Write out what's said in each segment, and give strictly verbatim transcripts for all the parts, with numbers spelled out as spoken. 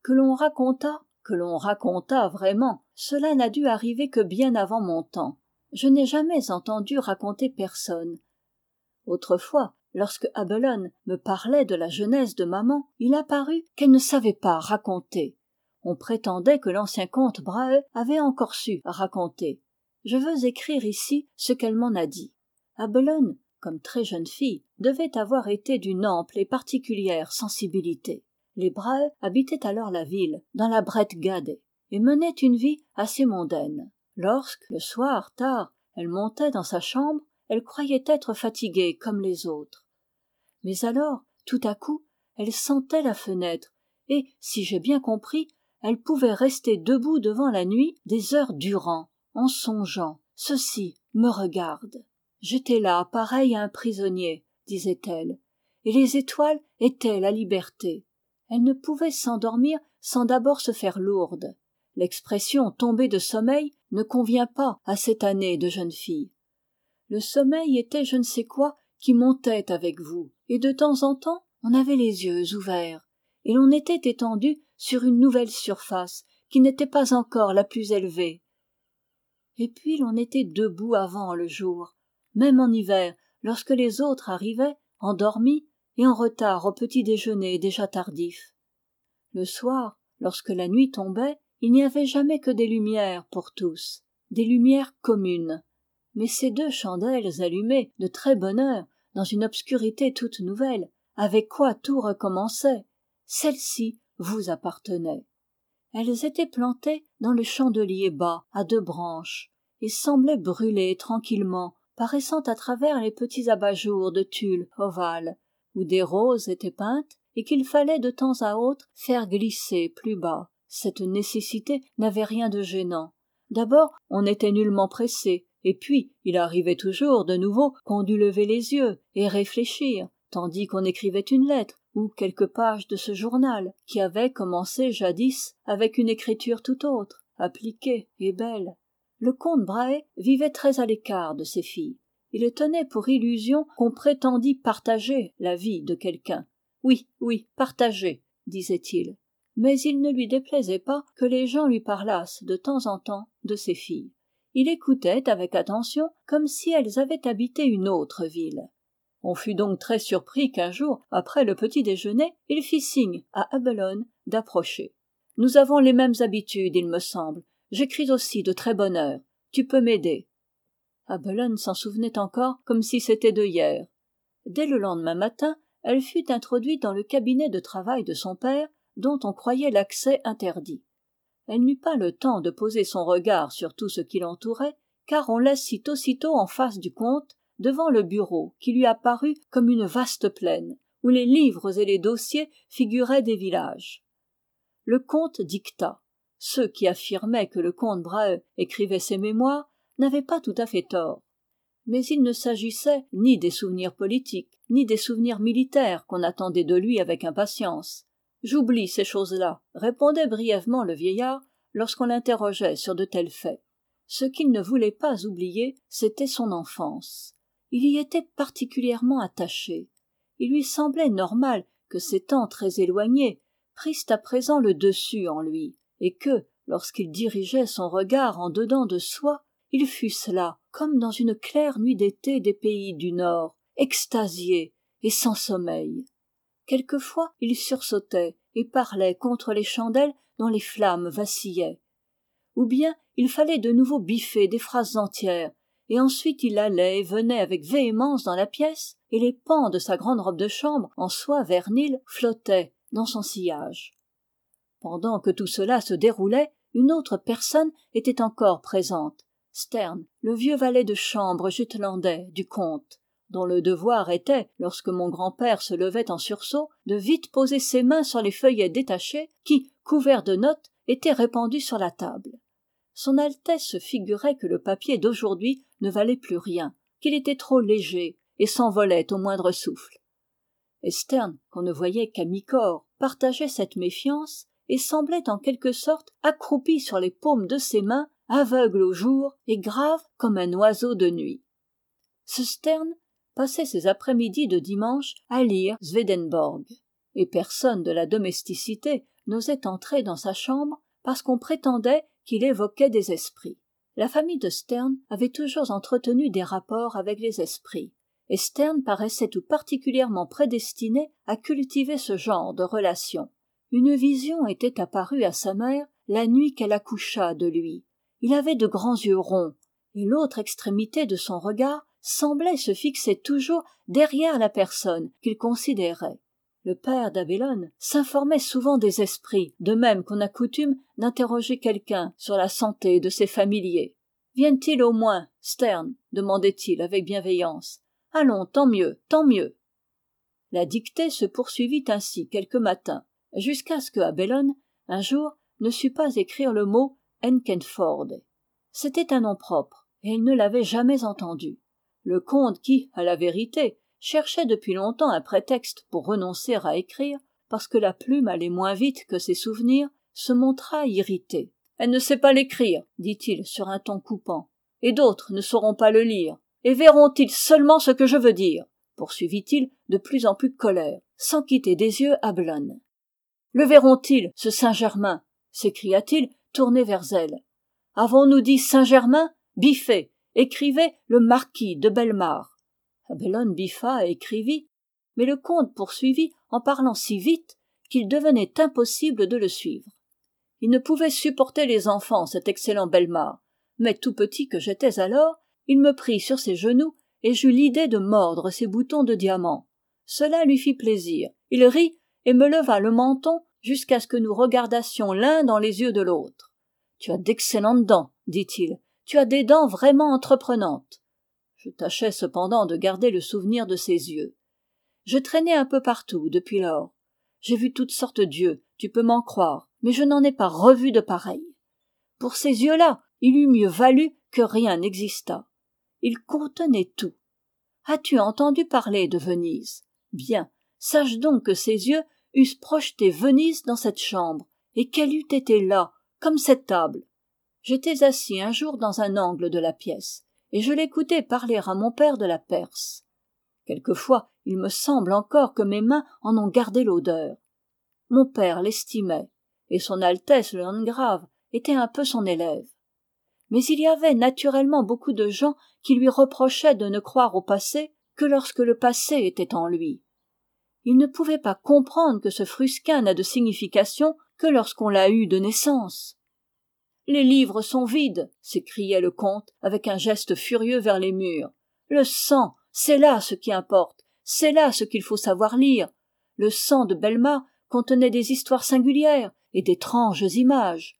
Que l'on raconta, que l'on raconta vraiment, cela n'a dû arriver que bien avant mon temps. Je n'ai jamais entendu raconter personne. Autrefois, lorsque Abelone me parlait de la jeunesse de maman, il apparut qu'elle ne savait pas raconter. On prétendait que l'ancien comte Brahe avait encore su raconter. Je veux écrire ici ce qu'elle m'en a dit. Abelone, comme très jeune fille, devait avoir été d'une ample et particulière sensibilité. Les Brahe habitaient alors la ville, dans la Bret Gade, et menaient une vie assez mondaine. Lorsque, le soir, tard, elle montait dans sa chambre, elle croyait être fatiguée comme les autres. Mais alors, tout à coup, elle sentait la fenêtre, et, si j'ai bien compris, elle pouvait rester debout devant la nuit des heures durant, en songeant. Ceci me regarde. J'étais là, pareil à un prisonnier, disait-elle, et les étoiles étaient la liberté. Elle ne pouvait s'endormir sans d'abord se faire lourde. L'expression tombée de sommeil ne convient pas à cette année de jeune fille. Le sommeil était je ne sais quoi qui montait avec vous, et de temps en temps on avait les yeux ouverts, et l'on était étendu sur une nouvelle surface qui n'était pas encore la plus élevée. Et puis l'on était debout avant le jour, même en hiver, lorsque les autres arrivaient, endormis et en retard au petit déjeuner déjà tardif. Le soir, lorsque la nuit tombait, il n'y avait jamais que des lumières pour tous, des lumières communes. Mais ces deux chandelles allumées de très bonne heure, dans une obscurité toute nouvelle, avec quoi tout recommençait, celles-ci vous appartenaient. Elles étaient plantées dans le chandelier bas, à deux branches, et semblaient brûler tranquillement, paraissant à travers les petits abat-jours de tulle ovale, où des roses étaient peintes, et qu'il fallait de temps à autre faire glisser plus bas. Cette nécessité n'avait rien de gênant. D'abord, on n'était nullement pressé, et puis il arrivait toujours de nouveau qu'on dût lever les yeux et réfléchir, tandis qu'on écrivait une lettre ou quelques pages de ce journal qui avait commencé jadis avec une écriture tout autre, appliquée et belle. Le comte Brahe vivait très à l'écart de ses filles. Il tenait pour illusion qu'on prétendît partager la vie de quelqu'un. Oui, oui, partager, disait-il. Mais il ne lui déplaisait pas que les gens lui parlassent de temps en temps de ses filles. Il écoutait avec attention comme si elles avaient habité une autre ville. On fut donc très surpris qu'un jour, après le petit déjeuner, il fit signe à Abelone d'approcher. « Nous avons les mêmes habitudes, il me semble. J'écris aussi de très bonne heure. Tu peux m'aider. » Abelone s'en souvenait encore comme si c'était de hier. Dès le lendemain matin, elle fut introduite dans le cabinet de travail de son père, dont on croyait l'accès interdit. Elle n'eut pas le temps de poser son regard sur tout ce qui l'entourait, car on l'assit aussitôt en face du comte, devant le bureau qui lui apparut comme une vaste plaine, où les livres et les dossiers figuraient des villages. Le comte dicta. Ceux qui affirmaient que le comte Brahe écrivait ses mémoires n'avaient pas tout à fait tort. Mais il ne s'agissait ni des souvenirs politiques, ni des souvenirs militaires qu'on attendait de lui avec impatience. « J'oublie ces choses-là », répondait brièvement le vieillard lorsqu'on l'interrogeait sur de tels faits. Ce qu'il ne voulait pas oublier, c'était son enfance. Il y était particulièrement attaché. Il lui semblait normal que ces temps très éloignés prissent à présent le dessus en lui, et que, lorsqu'il dirigeait son regard en dedans de soi, ils fussent là, comme dans une claire nuit d'été des pays du Nord, extasiés et sans sommeil. Quelquefois, il sursautait et parlait contre les chandelles dont les flammes vacillaient. Ou bien, il fallait de nouveau biffer des phrases entières, et ensuite il allait et venait avec véhémence dans la pièce, et les pans de sa grande robe de chambre en soie vernile flottaient dans son sillage. Pendant que tout cela se déroulait, une autre personne était encore présente, Sterne, le vieux valet de chambre jutlandais du comte, dont le devoir était, lorsque mon grand-père se levait en sursaut, de vite poser ses mains sur les feuillets détachés qui, couverts de notes, étaient répandus sur la table. Son Altesse se figurait que le papier d'aujourd'hui ne valait plus rien, qu'il était trop léger et s'envolait au moindre souffle. Et Sterne, qu'on ne voyait qu'à mi-corps, partageait cette méfiance et semblait en quelque sorte accroupi sur les paumes de ses mains, aveugle au jour et grave comme un oiseau de nuit. Ce Sterne passait ses après-midi de dimanche à lire Swedenborg. et personne de la domesticité n'osait entrer dans sa chambre parce qu'on prétendait qu'il évoquait des esprits. La famille de Sterne avait toujours entretenu des rapports avec les esprits, et Sterne paraissait tout particulièrement prédestiné à cultiver ce genre de relations. Une vision était apparue à sa mère la nuit qu'elle accoucha de lui. Il avait de grands yeux ronds, et l'autre extrémité de son regard semblait se fixer toujours derrière la personne qu'il considérait. Le père d'Abélone s'informait souvent des esprits, de même qu'on a coutume d'interroger quelqu'un sur la santé de ses familiers. « Viennent-ils au moins, Sterne ?» demandait-il avec bienveillance. « Allons, tant mieux, tant mieux. » La dictée se poursuivit ainsi quelques matins, jusqu'à ce que Abélone, un jour, ne sut pas écrire le mot Enkernforde. C'était un nom propre, et il ne l'avait jamais entendu. Le comte qui, à la vérité, cherchait depuis longtemps un prétexte pour renoncer à écrire, parce que la plume allait moins vite que ses souvenirs, se montra irrité. « Elle ne sait pas l'écrire, dit-il sur un ton coupant, et d'autres ne sauront pas le lire. Et verront-ils seulement ce que je veux dire ?» poursuivit-il de plus en plus colère, sans quitter des yeux Abélone. « Le verront-ils, ce Saint-Germain ?» s'écria-t-il, tourné vers elle. « Avons-nous dit Saint-Germain ? Biffez, écrivez le marquis de Bellemare. » Abélone biffa et écrivit, mais le comte poursuivit en parlant si vite qu'il devenait impossible de le suivre. Il ne pouvait supporter les enfants, cet excellent Bellemare, mais tout petit que j'étais alors, il me prit sur ses genoux et j'eus l'idée de mordre ses boutons de diamant. Cela lui fit plaisir. Il rit et me leva le menton jusqu'à ce que nous regardassions l'un dans les yeux de l'autre. « Tu as d'excellentes dents, dit-il. Tu as des dents vraiment entreprenantes. » Je tâchais cependant de garder le souvenir de ses yeux. Je traînais un peu partout depuis lors. J'ai vu toutes sortes d'yeux, tu peux m'en croire, mais je n'en ai pas revu de pareils. Pour ces yeux-là, il eût mieux valu que rien n'existât. Ils contenaient tout. As-tu entendu parler de Venise ? Bien, sache donc que ces yeux eussent projeté Venise dans cette chambre, et qu'elle eût été là, comme cette table. J'étais assis un jour dans un angle de la pièce, et je l'écoutais parler à mon père de la Perse. Quelquefois, il me semble encore que mes mains en ont gardé l'odeur. Mon père l'estimait, et son Altesse le Landgrave était un peu son élève. Mais il y avait naturellement beaucoup de gens qui lui reprochaient de ne croire au passé que lorsque le passé était en lui. Il ne pouvait pas comprendre que ce frusquin n'a de signification que lorsqu'on l'a eu de naissance. « Les livres sont vides !» s'écriait le comte avec un geste furieux vers les murs. « Le sang, c'est là ce qui importe, c'est là ce qu'il faut savoir lire. Le sang de Bellemare contenait des histoires singulières et d'étranges images.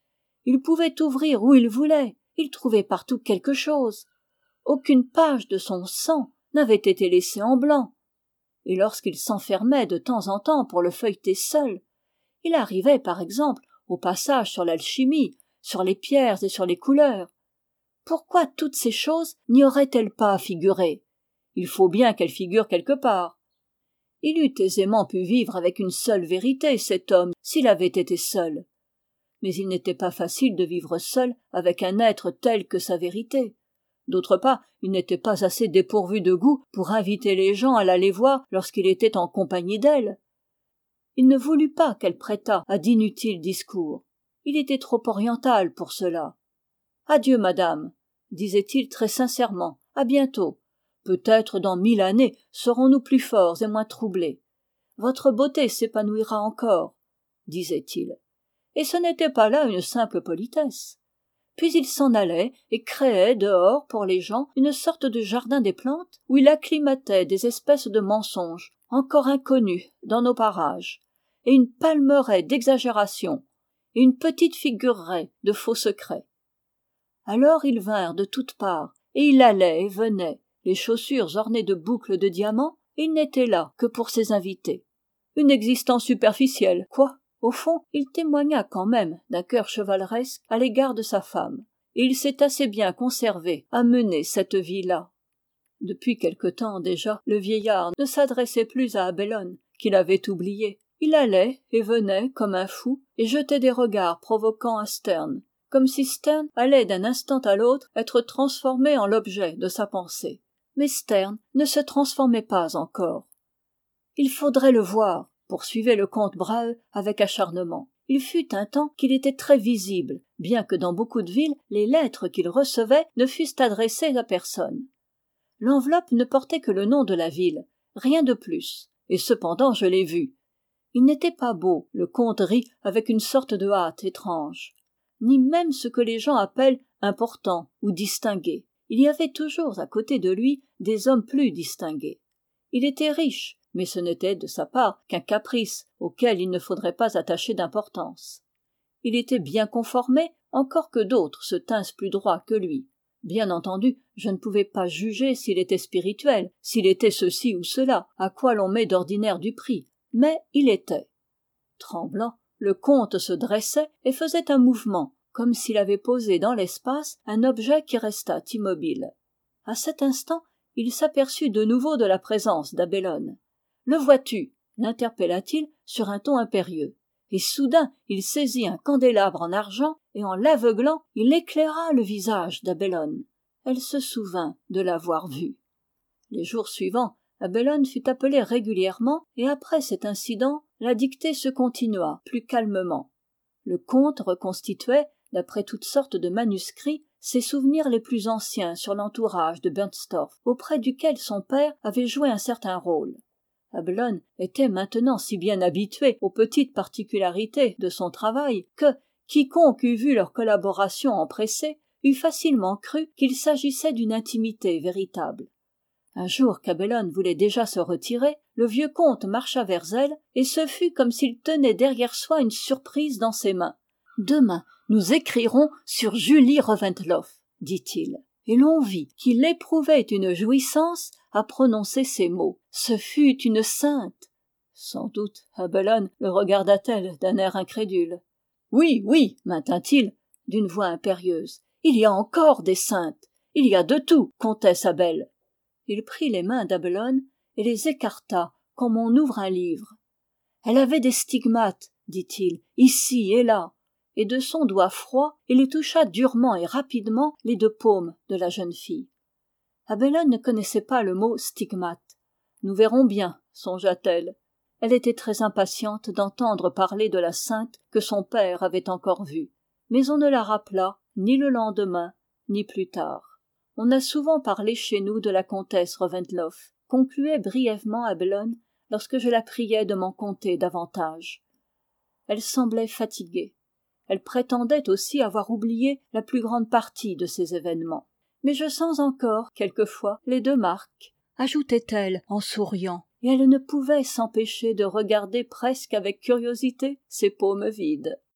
Il pouvait ouvrir où il voulait, il trouvait partout quelque chose. Aucune page de son sang n'avait été laissée en blanc. Et lorsqu'il s'enfermait de temps en temps pour le feuilleter seul, il arrivait par exemple au passage sur l'alchimie, sur les pierres et sur les couleurs. Pourquoi toutes ces choses n'y auraient-elles pas figuré ? Il faut bien qu'elles figurent quelque part. Il eût aisément pu vivre avec une seule vérité, cet homme, s'il avait été seul. Mais il n'était pas facile de vivre seul avec un être tel que sa vérité. D'autre part, il n'était pas assez dépourvu de goût pour inviter les gens à l'aller voir lorsqu'il était en compagnie d'elle. Il ne voulut pas qu'elle prêtât à d'inutiles discours. Il était trop oriental pour cela. « Adieu, madame », disait-il très sincèrement, « à bientôt. Peut-être dans mille années serons-nous plus forts et moins troublés. Votre beauté s'épanouira encore, » disait-il. Et ce n'était pas là une simple politesse. Puis il s'en allait et créait dehors pour les gens une sorte de jardin des plantes où il acclimatait des espèces de mensonges encore inconnus dans nos parages, et une palmeraie d'exagération, et une petite figurerie de faux secrets. Alors ils vinrent de toutes parts, et il allait et venait, les chaussures ornées de boucles de diamants, et il n'était là que pour ses invités. Une existence superficielle, quoi. Au fond, il témoigna quand même d'un cœur chevaleresque à l'égard de sa femme, et il s'est assez bien conservé à mener cette vie-là. Depuis quelque temps déjà, le vieillard ne s'adressait plus à Abélone, qu'il avait oublié. Il allait et venait comme un fou et jetait des regards provoquants à Sterne, comme si Sterne allait d'un instant à l'autre être transformé en l'objet de sa pensée. Mais Sterne ne se transformait pas encore. « Il faudrait le voir », poursuivait le comte Brahe avec acharnement. Il fut un temps qu'il était très visible, bien que dans beaucoup de villes les lettres qu'il recevait ne fussent adressées à personne. L'enveloppe ne portait que le nom de la ville, rien de plus, et cependant je l'ai vu. Il n'était pas beau, le comte rit avec une sorte de hâte étrange, ni même ce que les gens appellent important ou distingué. Il y avait toujours à côté de lui des hommes plus distingués. Il était riche, mais ce n'était de sa part qu'un caprice auquel il ne faudrait pas attacher d'importance. Il était bien conformé, encore que d'autres se tinssent plus droit que lui. Bien entendu, je ne pouvais pas juger s'il était spirituel, s'il était ceci ou cela, à quoi l'on met d'ordinaire du prix, mais il était. Tremblant, le comte se dressait et faisait un mouvement, comme s'il avait posé dans l'espace un objet qui restât immobile. À cet instant, il s'aperçut de nouveau de la présence d'Abelone. « Le vois-tu » l'interpella-t-il sur un ton impérieux. Et soudain, il saisit un candélabre en argent et en l'aveuglant, il éclaira le visage d'Abelone. Elle se souvint de l'avoir vu. Les jours suivants, Abelone fut appelée régulièrement et après cet incident, la dictée se continua plus calmement. Le comte reconstituait, d'après toutes sortes de manuscrits, ses souvenirs les plus anciens sur l'entourage de Bernstorff, auprès duquel son père avait joué un certain rôle. Abelone était maintenant si bien habitué aux petites particularités de son travail que, quiconque eût vu leur collaboration empressée, eût facilement cru qu'il s'agissait d'une intimité véritable. Un jour qu'Abelone voulait déjà se retirer, le vieux comte marcha vers elle, et ce fut comme s'il tenait derrière soi une surprise dans ses mains. « Demain, nous écrirons sur Julie Reventloff, dit-il. Et l'on vit qu'il éprouvait une jouissance à prononcer ces mots. Ce fut une sainte. Sans doute Abelone le regarda-t-elle d'un air incrédule. Oui, oui, maintint-il d'une voix impérieuse. Il y a encore des saintes. Il y a de tout, comtesse Abel. Il prit les mains d'Abelone et les écarta comme on ouvre un livre. Elle avait des stigmates, dit-il, ici et là. Et de son doigt froid, il toucha durement et rapidement les deux paumes de la jeune fille. Abelone ne connaissait pas le mot stigmate. Nous verrons bien, songea-t-elle. Elle était très impatiente d'entendre parler de la sainte que son père avait encore vue. Mais on ne la rappela ni le lendemain, ni plus tard. On a souvent parlé chez nous de la comtesse Reventloff, concluait brièvement Abelone lorsque je la priais de m'en conter davantage. Elle semblait fatiguée. Elle prétendait aussi avoir oublié la plus grande partie de ces événements. Mais je sens encore, quelquefois, les deux marques, ajoutait-elle en souriant, et elle ne pouvait s'empêcher de regarder presque avec curiosité ses paumes vides.